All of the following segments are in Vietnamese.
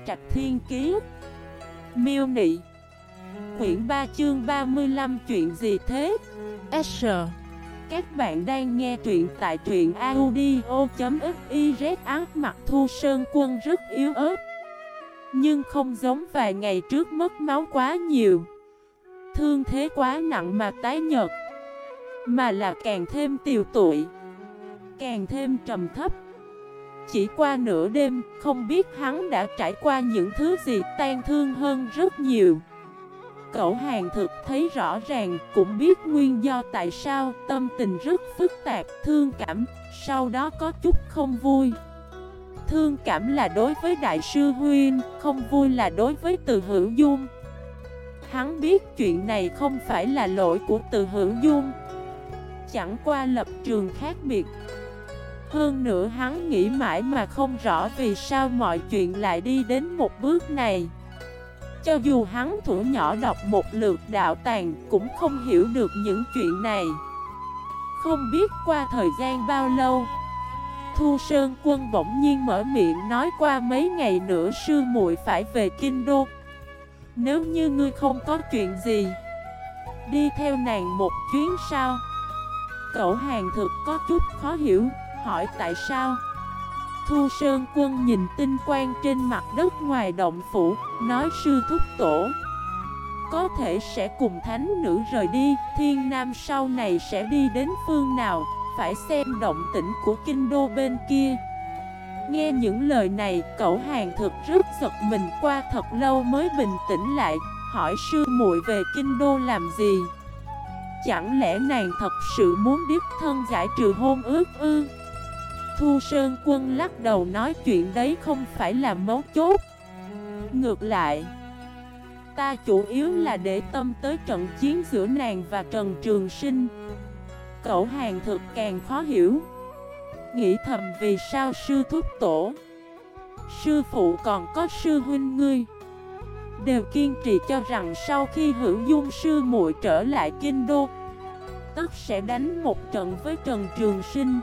Trạch Thiên Kiế. Miêu Nị. Quyển 3 chương 35. Chuyện gì thế? S. Các bạn đang nghe truyện tại truyện audio.xyz. Ác mặt Thu Sơn Quân rất yếu ớt, nhưng không giống vài ngày trước mất máu quá nhiều, thương thế quá nặng mà tái nhợt, mà là càng thêm tiều tụy, càng thêm trầm thấp. Chỉ qua nửa đêm, không biết hắn đã trải qua những thứ gì tan thương hơn rất nhiều. Cậu Hàng Thực thấy rõ ràng, cũng biết nguyên do tại sao, tâm tình rất phức tạp, thương cảm, sau đó có chút không vui. Thương cảm là đối với Đại sư Huynh, không vui là đối với Từ Hữu Dung. Hắn biết chuyện này không phải là lỗi của Từ Hữu Dung, chẳng qua lập trường khác biệt. Hơn nữa hắn nghĩ mãi mà không rõ vì sao mọi chuyện lại đi đến một bước này. Cho dù hắn thuở nhỏ đọc một lượt đạo tàng cũng không hiểu được những chuyện này. Không biết qua thời gian bao lâu, Thu Sơn Quân bỗng nhiên mở miệng nói qua mấy ngày nữa sư muội phải về Kinh Đô. Nếu như ngươi không có chuyện gì, đi theo nàng một chuyến sao? Cậu Hàng Thực có chút khó hiểu, hỏi tại sao? Thu Sơn Quân nhìn tinh quang trên mặt đất ngoài động phủ, nói sư thúc tổ có thể sẽ cùng thánh nữ rời đi, Thiên Nam sau này sẽ đi đến phương nào, phải xem động tĩnh của Kinh Đô bên kia. Nghe những lời này, cậu Hàng Thực rất giật mình, qua thật lâu mới bình tĩnh lại, hỏi sư muội về Kinh Đô làm gì? Chẳng lẽ nàng thật sự muốn đích thân giải trừ hôn ước ư? Thu Sơn Quân lắc đầu nói chuyện đấy không phải là mấu chốt. Ngược lại, ta chủ yếu là để tâm tới trận chiến giữa nàng và Trần Trường Sinh. Cậu Hàng Thực càng khó hiểu, nghĩ thầm vì sao sư thúc tổ, sư phụ còn có sư huynh ngươi đều kiên trì cho rằng sau khi Hữu Dung sư muội trở lại Kinh Đô, tất sẽ đánh một trận với Trần Trường Sinh.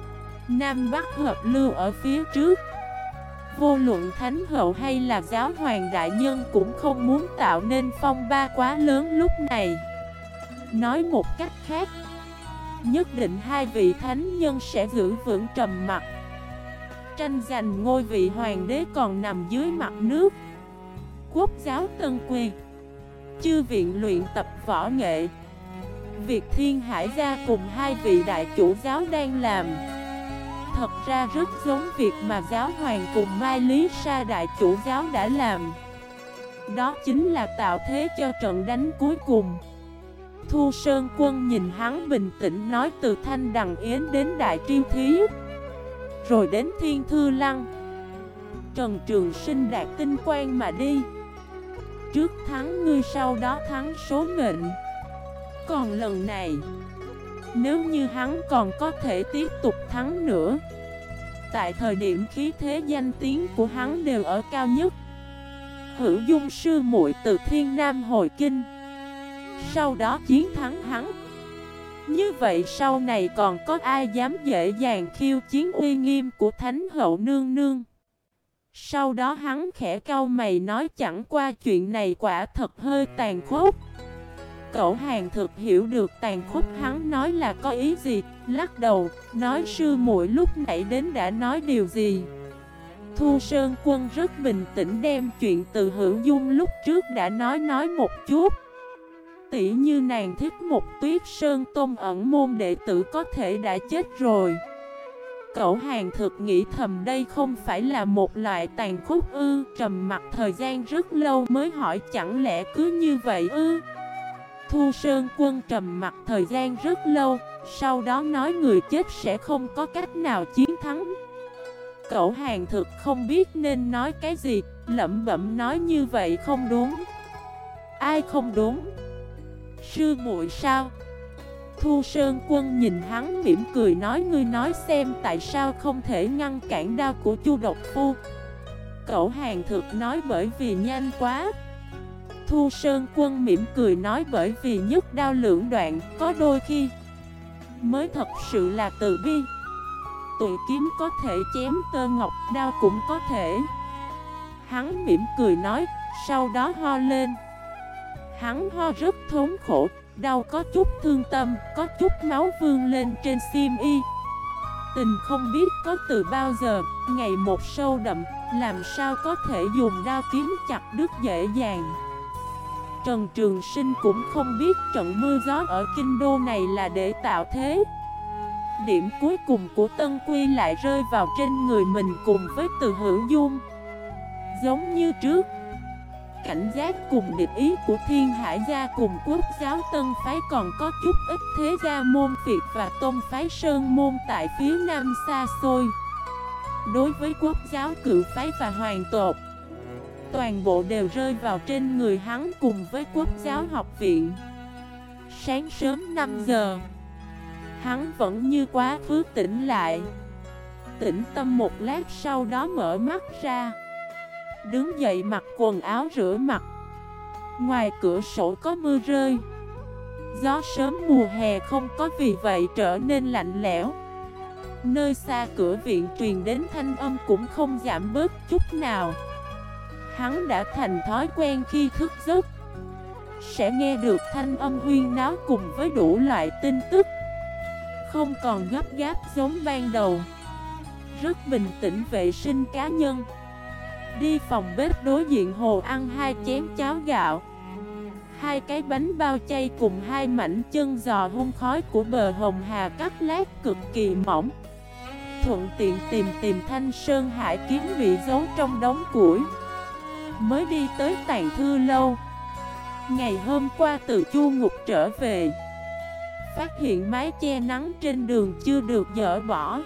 Nam Bắc hợp lưu ở phía trước. Vô luận Thánh Hậu hay là Giáo Hoàng Đại Nhân cũng không muốn tạo nên phong ba quá lớn lúc này. Nói một cách khác, nhất định hai vị thánh nhân sẽ giữ vững trầm mặc. Tranh giành ngôi vị hoàng đế còn nằm dưới mặt nước. Quốc giáo Tân Quy, chư viện luyện tập võ nghệ, việc Thiên Hải gia cùng hai vị đại chủ giáo đang làm, thật ra rất giống việc mà giáo hoàng cùng Mai Lý Sa đại chủ giáo đã làm. Đó chính là tạo thế cho trận đánh cuối cùng. Thu Sơn Quân nhìn hắn bình tĩnh nói từ Thanh Đằng Yến đến Đại Triêu Thí, rồi đến Thiên Thư Lăng, Trần Trường Sinh đạt tinh quang mà đi. Trước thắng ngươi sau đó thắng số mệnh. Còn lần này, nếu như hắn còn có thể tiếp tục thắng nữa, tại thời điểm khí thế danh tiếng của hắn đều ở cao nhất, Hữu Dung sư muội từ Thiên Nam hồi kinh, sau đó chiến thắng hắn, như vậy sau này còn có ai dám dễ dàng khiêu chiến uy nghiêm của Thánh Hậu nương nương? Sau đó hắn khẽ cau mày nói chẳng qua chuyện này quả thật hơi tàn khốc. Cậu Hàng Thực hiểu được tàn khốc hắn nói là có ý gì, lắc đầu, nói sư muội lúc nãy đến đã nói điều gì? Thu Sơn Quân rất bình tĩnh đem chuyện từ Hữu Dung lúc trước đã nói một chút. Tỉ như nàng thích một Tuyết Sơn Tôn ẩn môn đệ tử có thể đã chết rồi. Cậu Hàng Thực nghĩ thầm đây không phải là một loại tàn khốc ư? Trầm mặc thời gian rất lâu mới hỏi chẳng lẽ cứ như vậy ư? Thu Sơn Quân trầm mặc thời gian rất lâu, sau đó nói người chết sẽ không có cách nào chiến thắng. Cậu Hàng Thực không biết nên nói cái gì, lẩm bẩm nói như vậy không đúng. Ai không đúng? Sư muội sao? Thu Sơn Quân nhìn hắn mỉm cười nói ngươi nói xem tại sao không thể ngăn cản đao của Chu Độc Phu. Cậu Hàng Thực nói bởi vì nhanh quá. Thu Sơn Quân mỉm cười nói bởi vì nhất đao lưỡng đoạn, có đôi khi mới thật sự là từ bi. Tụi kiếm có thể chém tơ ngọc, đao cũng có thể. Hắn mỉm cười nói, sau đó ho lên. Hắn ho rất thốn khổ, đau có chút thương tâm, có chút máu vương lên trên xiêm y. Tình không biết có từ bao giờ, ngày một sâu đậm, làm sao có thể dùng đao kiếm chặt đứt dễ dàng. Trần Trường Sinh cũng không biết trận mưa gió ở kinh đô này là để tạo thế. Điểm cuối cùng của Tân Quy lại rơi vào trên người mình cùng với Từ Hữu Dung. Giống như trước, cảnh giác cùng địch ý của Thiên Hải gia cùng Quốc giáo Tân phái còn có chút ít thế gia môn Việt và tôn phái Sơn môn tại phía nam xa xôi. Đối với Quốc giáo Cự phái và Hoàng tộc, toàn bộ đều rơi vào trên người hắn cùng với Quốc giáo học viện. Sáng sớm 5 giờ, hắn vẫn như quá khứ tỉnh lại. Tĩnh tâm một lát sau đó mở mắt ra, đứng dậy mặc quần áo rửa mặt. Ngoài cửa sổ có mưa rơi. Gió sớm mùa hè không có vì vậy trở nên lạnh lẽo. Nơi xa cửa viện truyền đến thanh âm cũng không giảm bớt chút nào. Hắn đã thành thói quen khi thức giấc sẽ nghe được thanh âm huyên náo cùng với đủ loại tin tức. Không còn gấp gáp giống ban đầu. Rất bình tĩnh vệ sinh cá nhân. Đi phòng bếp đối diện hồ ăn 2 chén cháo gạo, 2 cái bánh bao chay cùng 2 mảnh chân giò hun khói của bờ Hồng Hà cắt lát cực kỳ mỏng. Thuận tiện tìm Thanh Sơn Hải kiếm bị giấu trong đống củi. Mới đi tới Tàn Thư lâu. Ngày hôm qua từ Chu Ngục trở về, phát hiện mái che nắng trên đường chưa được dỡ bỏ.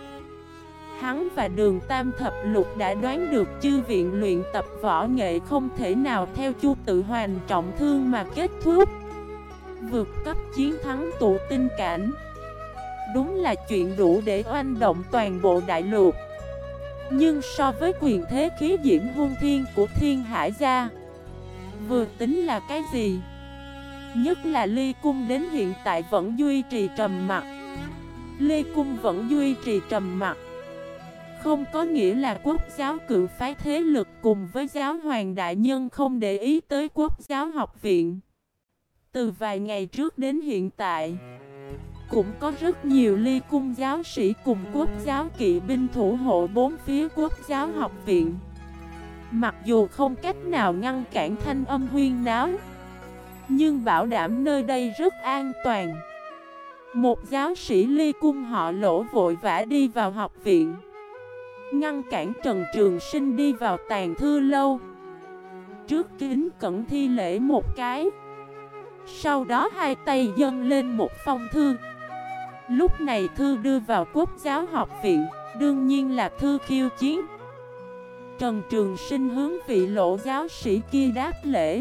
Hắn và Đường Tam Thập Lục đã đoán được chư viện luyện tập võ nghệ không thể nào theo Chu Tự Hoành trọng thương mà kết thúc. Vượt cấp chiến thắng tụ tinh cảnh, đúng là chuyện đủ để oanh động toàn bộ đại lục. Nhưng so với quyền thế khí diễm hung thiên của Thiên Hải gia, vừa tính là cái gì? Nhất là Ly Cung đến hiện tại vẫn duy trì trầm mặc. Ly Cung vẫn duy trì trầm mặc, không có nghĩa là Quốc giáo Cự phái thế lực cùng với giáo hoàng đại nhân không để ý tới Quốc giáo học viện. Từ vài ngày trước đến hiện tại, cũng có rất nhiều Ly Cung giáo sĩ cùng Quốc giáo kỵ binh thủ hộ bốn phía Quốc giáo học viện. Mặc dù không cách nào ngăn cản thanh âm huyên náo, nhưng bảo đảm nơi đây rất an toàn. Một giáo sĩ Ly Cung họ Lỗ vội vã đi vào học viện, ngăn cản Trần Trường Sinh đi vào Tàn Thư lâu. Trước kính cẩn thi lễ một cái, sau đó hai tay dâng lên một phong thư. Lúc này thư đưa vào Quốc giáo học viện, đương nhiên là thư khiêu chiến. Trần Trường Sinh hướng vị Lỗ giáo sĩ kia đáp lễ,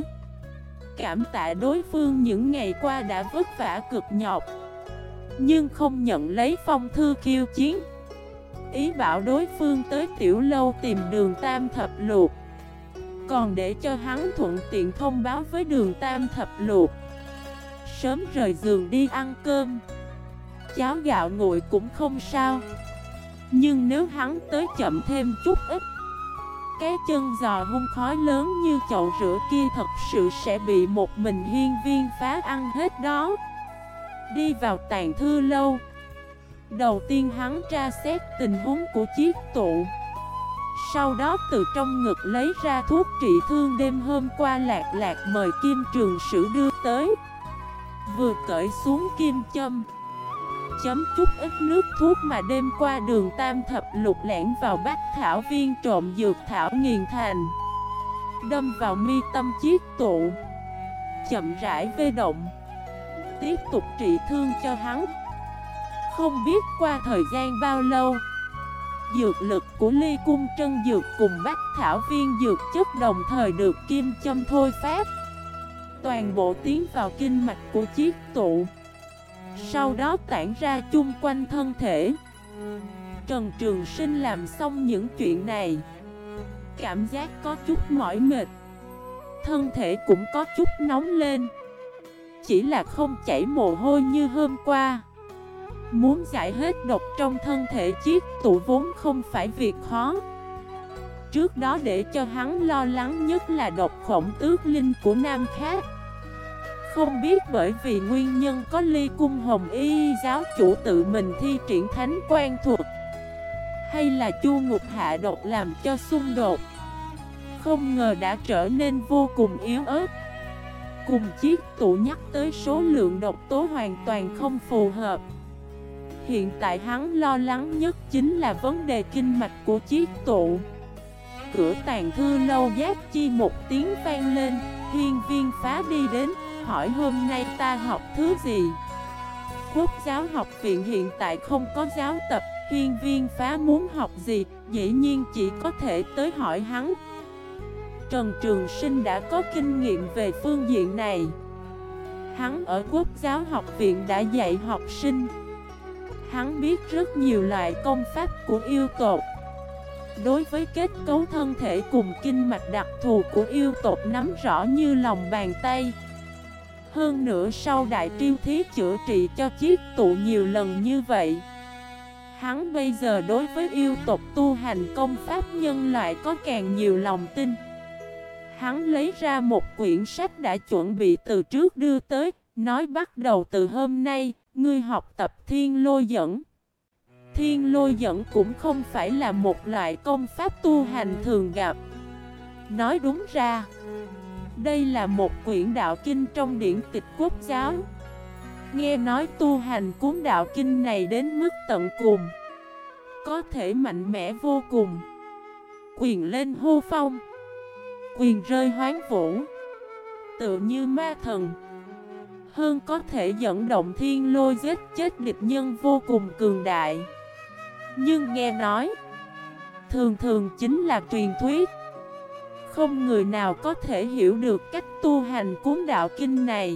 cảm tạ đối phương những ngày qua đã vất vả cực nhọc, nhưng không nhận lấy phong thư khiêu chiến. Ý bảo đối phương tới tiểu lâu tìm Đường Tam Thập Lục, còn để cho hắn thuận tiện thông báo với Đường Tam Thập Lục sớm rời giường đi ăn cơm. Cháo gạo nguội cũng không sao, nhưng nếu hắn tới chậm thêm chút ít, cái chân giò hun khói lớn như chậu rửa kia thật sự sẽ bị một mình Hiên Viên phá ăn hết đó. Đi vào Tàn Thư lâu, đầu tiên hắn tra xét tình huống của chiếc tụ. Sau đó từ trong ngực lấy ra thuốc trị thương đêm hôm qua Lạc Lạc mời Kim Trường Sử đưa tới. Vừa cởi xuống kim châm, chấm chút ít nước thuốc mà đêm qua Đường Tam Thập Lục lẻn vào bách thảo viên trộm dược thảo nghiền thành, đâm vào mi tâm chiếc tụ, chậm rãi vê động, tiếp tục trị thương cho hắn. Không biết qua thời gian bao lâu, dược lực của Ly Cung Trân Dược cùng bách thảo viên dược chất đồng thời được kim châm thôi phát, toàn bộ tiến vào kinh mạch của chiếc tụ, sau đó tản ra chung quanh thân thể. Trần Trường Sinh làm xong những chuyện này, cảm giác có chút mỏi mệt, thân thể cũng có chút nóng lên, chỉ là không chảy mồ hôi như hôm qua. Muốn giải hết độc trong thân thể chiếc tụ vốn không phải việc khó. trước đó để cho hắn lo lắng nhất là độc khổng tước linh của Nam Khác. Không biết bởi vì nguyên nhân có Ly Cung Hồng Y giáo chủ tự mình thi triển thánh quan thuật, hay là Chu Ngục hạ độc làm cho xung đột, không ngờ đã trở nên vô cùng yếu ớt. Cùng chiếc tụ nhắc tới số lượng độc tố hoàn toàn không phù hợp. Hiện tại hắn lo lắng nhất chính là vấn đề kinh mạch của chiếc tụ. Cửa tàng thư lâu Giác Chi một tiếng vang lên. Hiên Viên Phá đi đến, hỏi hôm nay ta học thứ gì. Quốc giáo học viện hiện tại không có giáo tập. Hiên Viên Phá muốn học gì, dĩ nhiên chỉ có thể tới hỏi hắn. Trần Trường Sinh đã có kinh nghiệm về phương diện này. Hắn ở Quốc giáo học viện đã dạy học sinh. Hắn biết rất nhiều loại công pháp của yêu tộc. Đối với kết cấu thân thể cùng kinh mạch đặc thù của yêu tộc nắm rõ như lòng bàn tay. Hơn nữa sau đại triêu thí chữa trị cho chiếc tụ nhiều lần như vậy, hắn bây giờ đối với yêu tộc tu hành công pháp nhân loại có càng nhiều lòng tin. Hắn lấy ra một quyển sách đã chuẩn bị từ trước đưa tới, nói bắt đầu từ hôm nay, ngươi học tập Thiên Lôi Dẫn. Thiên Lôi Dẫn cũng không phải là một loại công pháp tu hành thường gặp. Nói đúng ra, đây là một quyển đạo kinh trong điển tịch Quốc giáo. Nghe nói tu hành cuốn đạo kinh này đến mức tận cùng, có thể mạnh mẽ vô cùng. Quyền lên hô phong, quyền rơi hoán vũ, tựa như ma thần. Hơn có thể dẫn động thiên lôi giết chết địch nhân vô cùng cường đại. Nhưng nghe nói, thường thường chính là truyền thuyết. Không người nào có thể hiểu được cách tu hành cuốn đạo kinh này.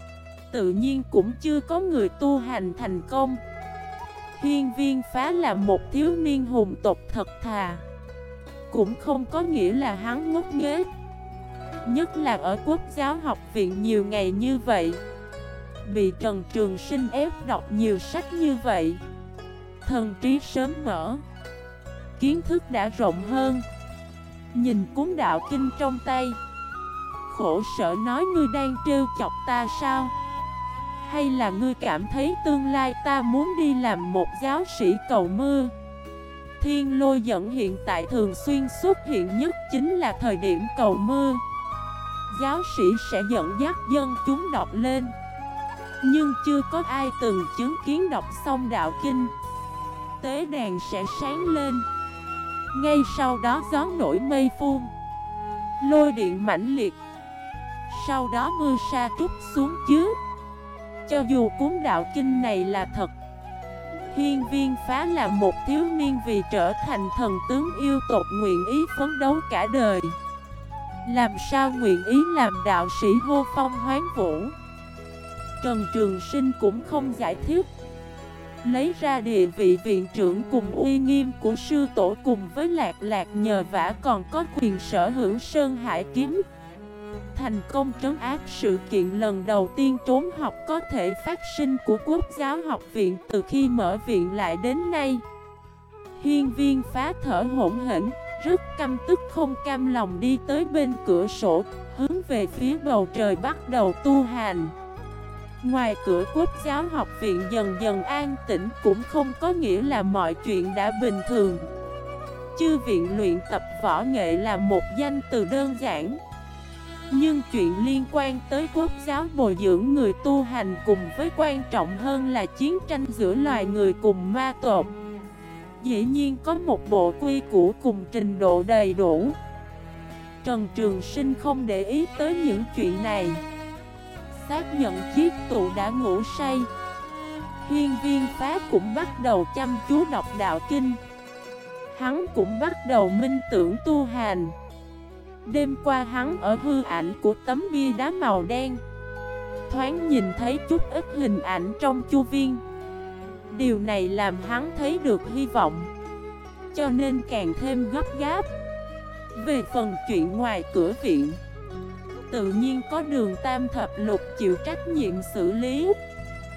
Tự nhiên cũng chưa có người tu hành thành công. Hiên Viên Phá là một thiếu niên hùng tộc thật thà, cũng không có nghĩa là hắn ngốc nghếch. Nhất là ở Quốc giáo học viện nhiều ngày như vậy, bị Trần Trường Sinh ép đọc nhiều sách như vậy, thần trí sớm mở, kiến thức đã rộng hơn. Nhìn cuốn đạo kinh trong tay, khổ sở nói ngươi đang trêu chọc ta sao? Hay là ngươi cảm thấy tương lai ta muốn đi làm một giáo sĩ cầu mưa? Thiên Lôi Dẫn hiện tại thường xuyên xuất hiện nhất chính là thời điểm cầu mưa. Giáo sĩ sẽ dẫn dắt dân chúng đọc lên, nhưng chưa có ai từng chứng kiến đọc xong đạo kinh, tế đàn sẽ sáng lên. Ngay sau đó gió nổi mây phun, lôi điện mãnh liệt, sau đó mưa sa trút xuống chứ. Cho dù cuốn đạo kinh này là thật, Hiên Viên Phá là một thiếu niên vì trở thành thần tướng yêu tộc nguyện ý phấn đấu cả đời, làm sao nguyện ý làm đạo sĩ hô phong hoán vũ. Trần Trường Sinh cũng không giải thích, lấy ra địa vị viện trưởng cùng uy nghiêm của sư tổ cùng với Lạc Lạc nhờ vả còn có quyền sở hữu Sơn Hải kiếm, thành công trấn áp sự kiện lần đầu tiên trốn học có thể phát sinh của Quốc giáo học viện từ khi mở viện lại đến nay. Hiên Viên Phá thở hổn hển, rất căm tức không cam lòng đi tới bên cửa sổ, hướng về phía bầu trời bắt đầu tu hành. Ngoài cửa Quốc giáo học viện dần dần an tĩnh cũng không có nghĩa là mọi chuyện đã bình thường. Chư viện luyện tập võ nghệ là một danh từ đơn giản, nhưng chuyện liên quan tới Quốc giáo bồi dưỡng người tu hành cùng với quan trọng hơn là chiến tranh giữa loài người cùng ma tộc, dĩ nhiên có một bộ quy củ cùng trình độ đầy đủ. Trần Trường Sinh không để ý tới những chuyện này, xác nhận chiếc tụ đã ngủ say. Hiên Viên Phá cũng bắt đầu chăm chú đọc đạo kinh. Hắn cũng bắt đầu minh tưởng tu hành. Đêm qua hắn ở hư ảnh của tấm bia đá màu đen, thoáng nhìn thấy chút ít hình ảnh trong chu viên. Điều này làm hắn thấy được hy vọng, cho nên càng thêm gấp gáp. Về phần chuyện ngoài cửa viện, tự nhiên có Đường Tam Thập Lục chịu trách nhiệm xử lý.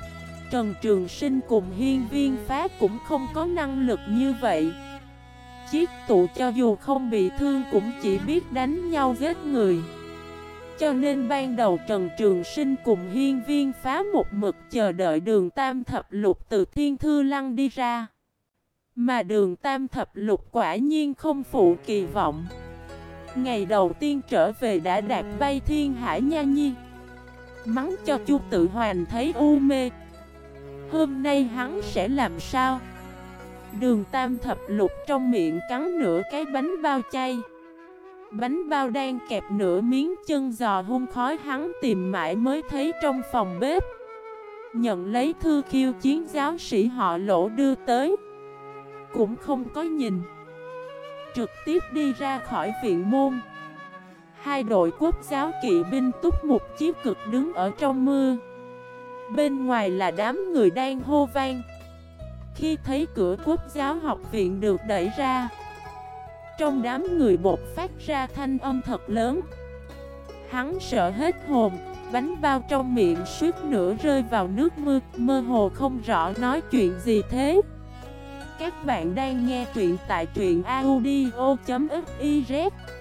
Trần Trường Sinh cùng Hiên Viên Phá cũng không có năng lực như vậy, chiếc tụ cho dù không bị thương cũng chỉ biết đánh nhau giết người. Cho nên ban đầu Trần Trường Sinh cùng Hiên Viên Phá một mực chờ đợi Đường Tam Thập Lục từ Thiên Thư Lăng đi ra. Mà Đường Tam Thập Lục quả nhiên không phụ kỳ vọng. Ngày đầu tiên trở về đã đạp bay Thiên Hải Nha Nhi, mắng cho Chu Tự Hoành thấy u mê. Hôm nay hắn sẽ làm sao? Đường Tam Thập Lục trong miệng cắn nửa cái bánh bao chay. Bánh bao đang kẹp nửa miếng chân giò hun khói, hắn tìm mãi mới thấy trong phòng bếp. Nhận lấy thư khiêu chiến giáo sĩ họ Lỗ đưa tới, cũng không có nhìn, trực tiếp đi ra khỏi viện môn. Hai đội quốc giáo kỵ binh túc một chiếc cực đứng ở trong mưa. Bên ngoài là đám người đang hô vang. Khi thấy cửa quốc giáo học viện được đẩy ra, trong đám người bột phát ra thanh âm thật lớn. Hắn sợ hết hồn, bánh bao trong miệng suýt nữa rơi vào nước mưa, mơ hồ không rõ nói chuyện gì thế. Các bạn đang nghe truyện tại truyện audio.fif.